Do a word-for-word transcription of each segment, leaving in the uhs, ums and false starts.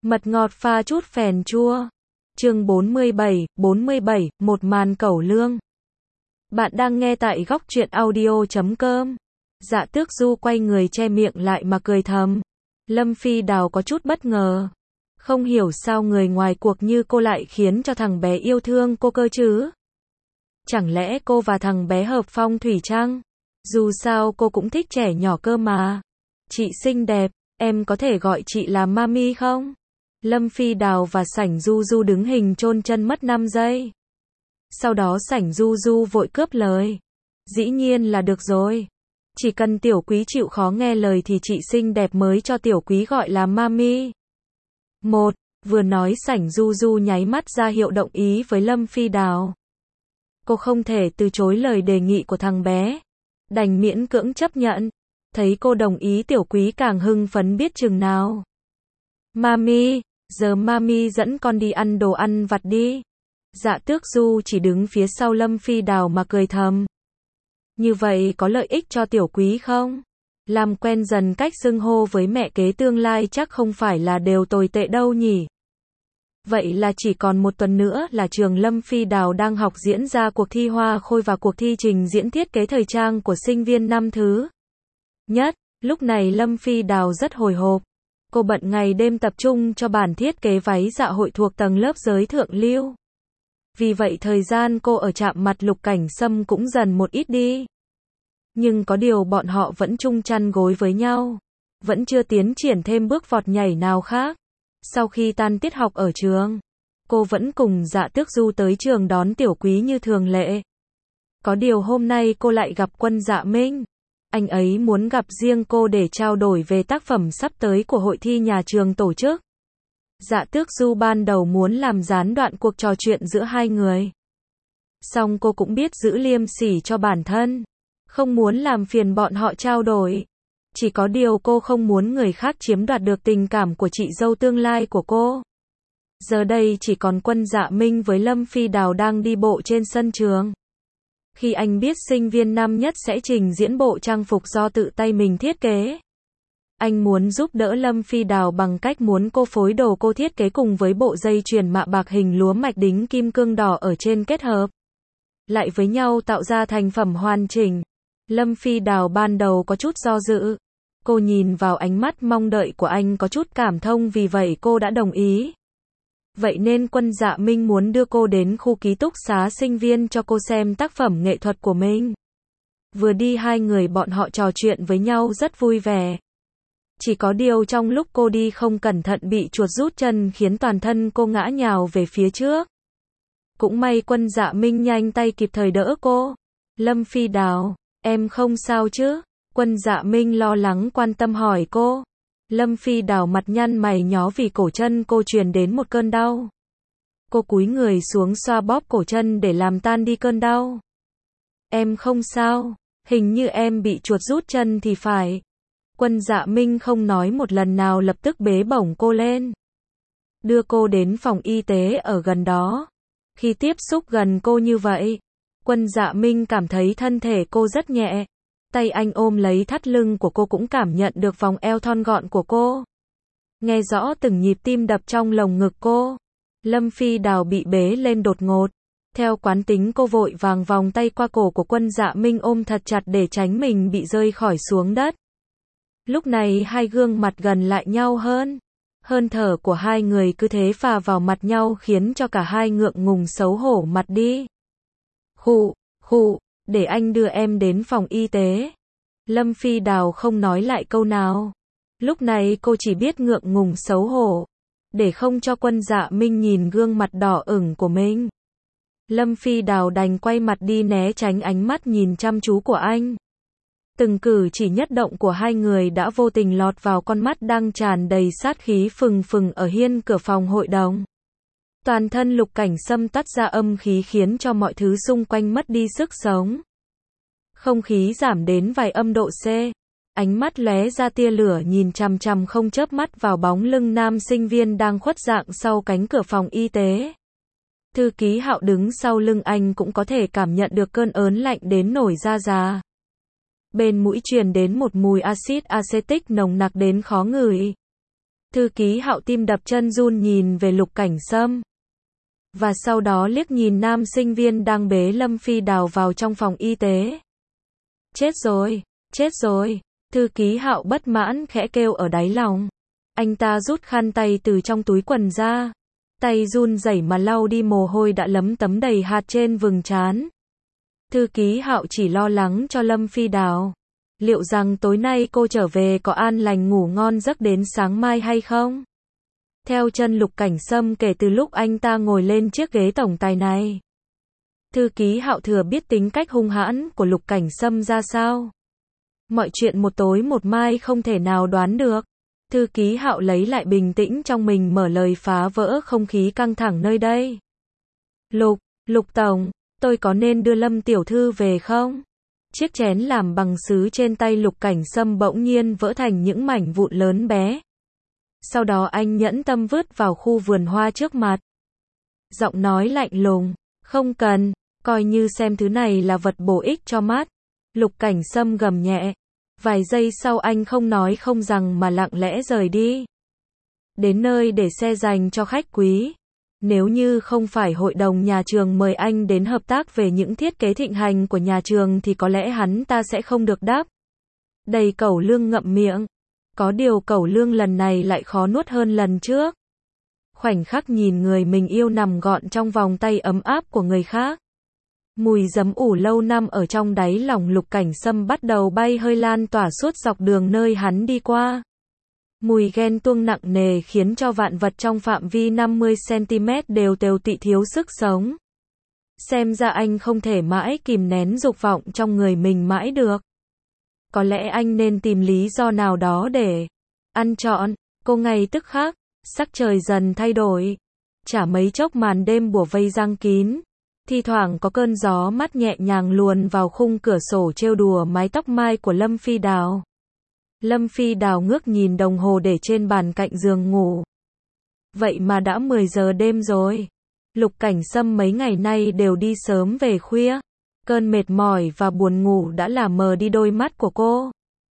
Mật ngọt pha chút phèn chua. Chương bốn mươi bảy, bốn mươi bảy, một màn cẩu lương. Bạn đang nghe tại góc truyện audio chấm com. Dạ Tước Du quay người che miệng lại mà cười thầm. Lâm Phi Đào có chút bất ngờ. Không hiểu sao người ngoài cuộc như cô lại khiến cho thằng bé yêu thương cô cơ chứ. Chẳng lẽ cô và thằng bé hợp phong thủy chăng? Dù sao cô cũng thích trẻ nhỏ cơ mà. Chị xinh đẹp, em có thể gọi chị là Mami không? Lâm Phi Đào và Sảnh Du Du đứng hình chôn chân mất năm giây. Sau đó Sảnh Du Du vội cướp lời. Dĩ nhiên là được rồi. Chỉ cần tiểu quý chịu khó nghe lời thì chị xinh đẹp mới cho tiểu quý gọi là Mami. Một, vừa nói Sảnh Du Du nháy mắt ra hiệu đồng ý với Lâm Phi Đào. Cô không thể từ chối lời đề nghị của thằng bé. Đành miễn cưỡng chấp nhận. Thấy cô đồng ý tiểu quý càng hưng phấn biết chừng nào. Mami, giờ Mami dẫn con đi ăn đồ ăn vặt đi. Dạ Tước Du chỉ đứng phía sau Lâm Phi Đào mà cười thầm. Như vậy có lợi ích cho tiểu quý không? Làm quen dần cách xưng hô với mẹ kế tương lai chắc không phải là đều tồi tệ đâu nhỉ. Vậy là chỉ còn một tuần nữa là trường Lâm Phi Đào đang học diễn ra cuộc thi hoa khôi và cuộc thi trình diễn thiết kế thời trang của sinh viên năm thứ nhất. Lúc này Lâm Phi Đào rất hồi hộp. Cô bận ngày đêm tập trung cho bản thiết kế váy dạ hội thuộc tầng lớp giới thượng lưu. Vì vậy thời gian cô ở chạm mặt Lục Cảnh Sâm cũng dần một ít đi. Nhưng có điều bọn họ vẫn chung chăn gối với nhau. Vẫn chưa tiến triển thêm bước vọt nhảy nào khác. Sau khi tan tiết học ở trường, cô vẫn cùng Dạ Tước Du tới trường đón tiểu quý như thường lệ. Có điều hôm nay cô lại gặp Quân Dạ Minh. Anh ấy muốn gặp riêng cô để trao đổi về tác phẩm sắp tới của hội thi nhà trường tổ chức. Dạ Tước Du ban đầu muốn làm gián đoạn cuộc trò chuyện giữa hai người. Song cô cũng biết giữ liêm sỉ cho bản thân. Không muốn làm phiền bọn họ trao đổi. Chỉ có điều cô không muốn người khác chiếm đoạt được tình cảm của chị dâu tương lai của cô. Giờ đây chỉ còn Quân Dạ Minh với Lâm Phi Đào đang đi bộ trên sân trường. Khi anh biết sinh viên năm nhất sẽ trình diễn bộ trang phục do tự tay mình thiết kế. Anh muốn giúp đỡ Lâm Phi Đào bằng cách muốn cô phối đồ cô thiết kế cùng với bộ dây chuyền mạ bạc hình lúa mạch đính kim cương đỏ ở trên kết hợp lại với nhau tạo ra thành phẩm hoàn chỉnh. Lâm Phi Đào ban đầu có chút do dự. Cô nhìn vào ánh mắt mong đợi của anh có chút cảm thông vì vậy cô đã đồng ý. Vậy nên Quân Dạ Minh muốn đưa cô đến khu ký túc xá sinh viên cho cô xem tác phẩm nghệ thuật của mình. Vừa đi hai người bọn họ trò chuyện với nhau rất vui vẻ. Chỉ có điều trong lúc cô đi không cẩn thận bị chuột rút chân khiến toàn thân cô ngã nhào về phía trước. Cũng may Quân Dạ Minh nhanh tay kịp thời đỡ cô. Lâm Phi Đào, em không sao chứ? Quân Dạ Minh lo lắng quan tâm hỏi cô. Lâm Phi Đào mặt nhăn mày nhó vì cổ chân cô truyền đến một cơn đau. Cô cúi người xuống xoa bóp cổ chân để làm tan đi cơn đau. Em không sao, hình như em bị chuột rút chân thì phải. Quân Dạ Minh không nói một lần nào lập tức bế bổng cô lên. Đưa cô đến phòng y tế ở gần đó. Khi tiếp xúc gần cô như vậy, Quân Dạ Minh cảm thấy thân thể cô rất nhẹ. Tay anh ôm lấy thắt lưng của cô cũng cảm nhận được vòng eo thon gọn của cô. Nghe rõ từng nhịp tim đập trong lồng ngực cô. Lâm Phi Đào bị bế lên đột ngột. Theo quán tính cô vội vàng vòng tay qua cổ của Quân Dạ Minh ôm thật chặt để tránh mình bị rơi khỏi xuống đất. Lúc này hai gương mặt gần lại nhau hơn. Hơi thở của hai người cứ thế phà vào mặt nhau khiến cho cả hai ngượng ngùng xấu hổ mặt đi. Khụ, khụ. Để anh đưa em đến phòng y tế. Lâm Phi Đào không nói lại câu nào. Lúc này cô chỉ biết ngượng ngùng xấu hổ. Để không cho Quân Dạ Minh nhìn gương mặt đỏ ửng của mình. Lâm Phi Đào đành quay mặt đi né tránh ánh mắt nhìn chăm chú của anh. Từng cử chỉ nhất động của hai người đã vô tình lọt vào con mắt đang tràn đầy sát khí phừng phừng ở hiên cửa phòng hội đồng. Toàn thân Lục Cảnh Sâm tắt ra âm khí khiến cho mọi thứ xung quanh mất đi sức sống. Không khí giảm đến vài âm độ C. Ánh mắt lóe ra tia lửa nhìn chằm chằm không chớp mắt vào bóng lưng nam sinh viên đang khuất dạng sau cánh cửa phòng y tế. Thư ký Hạo đứng sau lưng anh cũng có thể cảm nhận được cơn ớn lạnh đến nổi da gà. Bên mũi truyền đến một mùi axit acetic nồng nặc đến khó ngửi. Thư ký Hạo tim đập chân run nhìn về Lục Cảnh Sâm. Và sau đó liếc nhìn nam sinh viên đang bế Lâm Phi Đào vào trong phòng y tế. Chết rồi, chết rồi, thư ký Hạo bất mãn khẽ kêu ở đáy lòng. Anh ta rút khăn tay từ trong túi quần ra. Tay run rẩy mà lau đi mồ hôi đã lấm tấm đầy hạt trên vầng trán. Thư ký Hạo chỉ lo lắng cho Lâm Phi Đào. Liệu rằng tối nay cô trở về có an lành ngủ ngon giấc đến sáng mai hay không? Theo chân Lục Cảnh Sâm kể từ lúc anh ta ngồi lên chiếc ghế tổng tài này. Thư ký Hạo thừa biết tính cách hung hãn của Lục Cảnh Sâm ra sao. Mọi chuyện một tối một mai không thể nào đoán được. Thư ký Hạo lấy lại bình tĩnh trong mình mở lời phá vỡ không khí căng thẳng nơi đây. Lục, Lục Tổng, tôi có nên đưa Lâm Tiểu Thư về không? Chiếc chén làm bằng sứ trên tay Lục Cảnh Sâm bỗng nhiên vỡ thành những mảnh vụn lớn bé. Sau đó anh nhẫn tâm vứt vào khu vườn hoa trước mặt. Giọng nói lạnh lùng, không cần, coi như xem thứ này là vật bổ ích cho mắt. Lục Cảnh Sâm gầm nhẹ. Vài giây sau anh không nói không rằng mà lặng lẽ rời đi. Đến nơi để xe dành cho khách quý. Nếu như không phải hội đồng nhà trường mời anh đến hợp tác về những thiết kế thịnh hành của nhà trường thì có lẽ hắn ta sẽ không được đáp. Đầy Cẩu Lương ngậm miệng. Có điều Cẩu Lương lần này lại khó nuốt hơn lần trước. Khoảnh khắc nhìn người mình yêu nằm gọn trong vòng tay ấm áp của người khác. Mùi giấm ủ lâu năm ở trong đáy lòng Lục Cảnh Sâm bắt đầu bay hơi lan tỏa suốt dọc đường nơi hắn đi qua. Mùi ghen tuông nặng nề khiến cho vạn vật trong phạm vi năm mươi xăng-ti-mét đều đều tị thiếu sức sống. Xem ra anh không thể mãi kìm nén dục vọng trong người mình mãi được. Có lẽ anh nên tìm lý do nào đó để ăn trọn. Cô ngay tức khắc, sắc trời dần thay đổi. Chả mấy chốc màn đêm bủa vây giăng kín. Thi thoảng có cơn gió mát nhẹ nhàng luồn vào khung cửa sổ trêu đùa mái tóc mai của Lâm Phi Đào. Lâm Phi Đào ngước nhìn đồng hồ để trên bàn cạnh giường ngủ. Vậy mà đã mười giờ đêm rồi. Lục Cảnh Sâm mấy ngày nay đều đi sớm về khuya. Cơn mệt mỏi và buồn ngủ đã làm mờ đi đôi mắt của cô.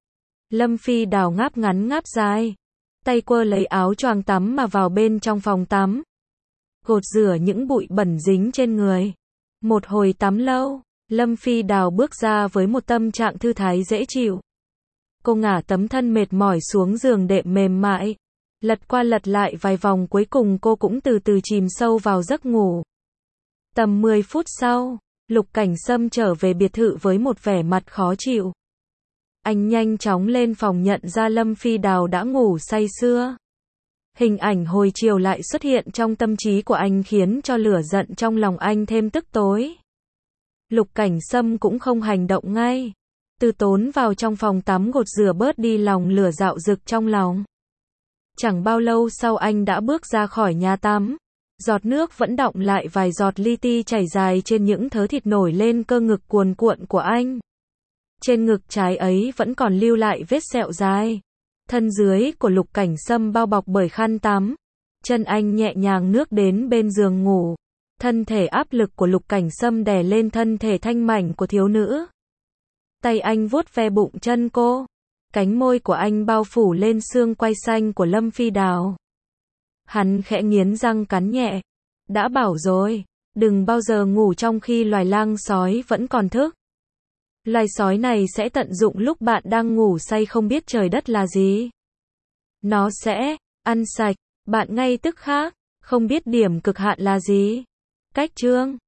Lâm Phi Đào ngáp ngắn ngáp dài. Tay quơ lấy áo choàng tắm mà vào bên trong phòng tắm. Gột rửa những bụi bẩn dính trên người. Một hồi tắm lâu, Lâm Phi Đào bước ra với một tâm trạng thư thái dễ chịu. Cô ngả tấm thân mệt mỏi xuống giường đệm mềm mại. Lật qua lật lại vài vòng cuối cùng cô cũng từ từ chìm sâu vào giấc ngủ. Tầm mười phút sau, Lục Cảnh Sâm trở về biệt thự với một vẻ mặt khó chịu. Anh nhanh chóng lên phòng nhận ra Lâm Phi Đào đã ngủ say sưa. Hình ảnh hồi chiều lại xuất hiện trong tâm trí của anh khiến cho lửa giận trong lòng anh thêm tức tối. Lục Cảnh Sâm cũng không hành động ngay. Từ tốn vào trong phòng tắm gột rửa bớt đi lòng lửa dạo dực trong lòng. Chẳng bao lâu sau anh đã bước ra khỏi nhà tắm. Giọt nước vẫn đọng lại vài giọt li ti chảy dài trên những thớ thịt nổi lên cơ ngực cuồn cuộn của anh. Trên ngực trái ấy vẫn còn lưu lại vết sẹo dài. Thân dưới của Lục Cảnh Sâm bao bọc bởi khăn tắm. Chân anh nhẹ nhàng nước đến bên giường ngủ. Thân thể áp lực của Lục Cảnh Sâm đè lên thân thể thanh mảnh của thiếu nữ. Tay anh vuốt ve bụng chân cô. Cánh môi của anh bao phủ lên xương quai xanh của Lâm Phi Đào. Hắn khẽ nghiến răng cắn nhẹ. Đã bảo rồi, đừng bao giờ ngủ trong khi loài lang sói vẫn còn thức. Loài sói này sẽ tận dụng lúc bạn đang ngủ say không biết trời đất là gì. Nó sẽ ăn sạch bạn ngay tức khắc, không biết điểm cực hạn là gì. Cách chương